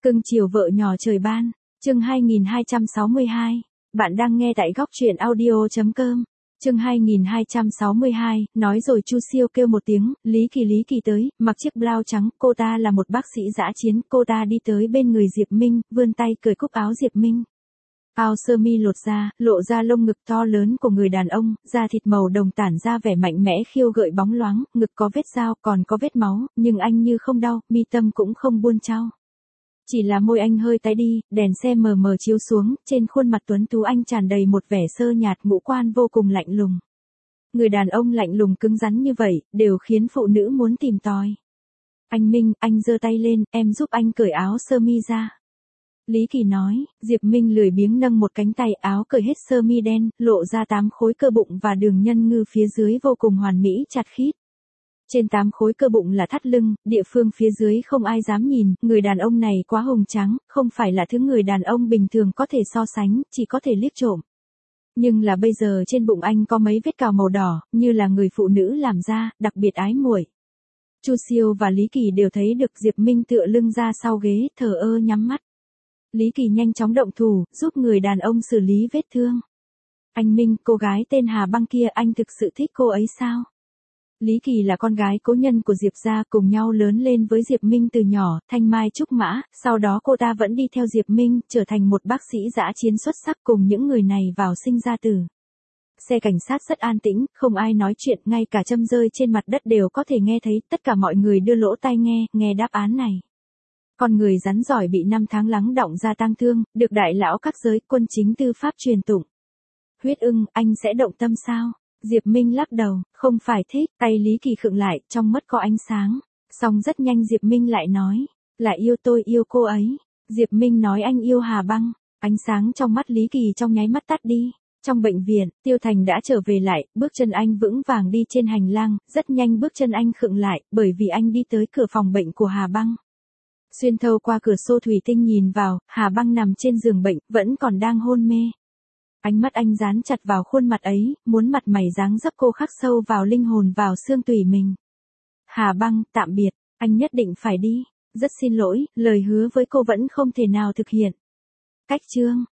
Cưng chiều vợ nhỏ trời ban, chương 2262. Bạn đang nghe tại góc truyện audio.com. Chương 2262, nói rồi Chu Siêu kêu một tiếng, Lý Kỳ tới, mặc chiếc blau trắng, cô ta là một bác sĩ dã chiến, cô ta đi tới bên người Diệp Minh, vươn tay cởi cúc áo Diệp Minh. Áo sơ mi lột ra, lộ ra lông ngực to lớn của người đàn ông, da thịt màu đồng tản ra vẻ mạnh mẽ khiêu gợi bóng loáng, ngực có vết dao, còn có vết máu, nhưng anh như không đau, mi tâm cũng không buôn trao. Chỉ là môi anh hơi tái đi, đèn xe mờ mờ chiếu xuống, trên khuôn mặt tuấn tú anh tràn đầy một vẻ sơ nhạt, ngũ quan vô cùng lạnh lùng. Người đàn ông lạnh lùng cứng rắn như vậy, đều khiến phụ nữ muốn tìm tòi. Anh Minh, anh giơ tay lên, em giúp anh cởi áo sơ mi ra. Lý Kỳ nói, Diệp Minh lười biếng nâng một cánh tay, áo cởi hết sơ mi đen, lộ ra 8 khối cơ bụng và đường nhân ngư phía dưới vô cùng hoàn mỹ chặt khít. Trên 8 khối cơ bụng là thắt lưng, địa phương phía dưới không ai dám nhìn, người đàn ông này quá hồng trắng, không phải là thứ người đàn ông bình thường có thể so sánh, chỉ có thể liếc trộm. Nhưng là bây giờ trên bụng anh có mấy vết cào màu đỏ, như là người phụ nữ làm ra, đặc biệt ái muội. Chu Siêu và Lý Kỳ đều thấy được Diệp Minh tựa lưng ra sau ghế, thờ ơ nhắm mắt. Lý Kỳ nhanh chóng động thủ, giúp người đàn ông xử lý vết thương. Anh Minh, cô gái tên Hà Băng kia, anh thực sự thích cô ấy sao? Lý Kỳ là con gái cố nhân của Diệp gia, cùng nhau lớn lên với Diệp Minh từ nhỏ, thanh mai trúc mã, sau đó cô ta vẫn đi theo Diệp Minh, trở thành một bác sĩ dã chiến xuất sắc, cùng những người này vào sinh ra tử. Xe cảnh sát rất an tĩnh, không ai nói chuyện, ngay cả châm rơi trên mặt đất đều có thể nghe thấy, tất cả mọi người đưa lỗ tai nghe đáp án này. Con người rắn giỏi bị 5 tháng lắng đọng ra tang thương, được đại lão các giới quân chính tư pháp truyền tụng. Huyết ưng, anh sẽ động tâm sao? Diệp Minh lắc đầu, không phải thích, tay Lý Kỳ khựng lại, trong mắt có ánh sáng. Xong rất nhanh Diệp Minh lại nói, là yêu, tôi yêu cô ấy. Diệp Minh nói anh yêu Hà Băng, ánh sáng trong mắt Lý Kỳ trong nháy mắt tắt đi. Trong bệnh viện, Tiêu Thành đã trở về lại, bước chân anh vững vàng đi trên hành lang, rất nhanh bước chân anh khựng lại, bởi vì anh đi tới cửa phòng bệnh của Hà Băng. Xuyên thấu qua cửa sổ thủy tinh nhìn vào, Hà Băng nằm trên giường bệnh, vẫn còn đang hôn mê. Ánh mắt anh dán chặt vào khuôn mặt ấy, muốn mặt mày dáng dấp cô khắc sâu vào linh hồn, vào xương tủy mình. Hà Băng, tạm biệt, anh nhất định phải đi. Rất xin lỗi, lời hứa với cô vẫn không thể nào thực hiện. Cách chương.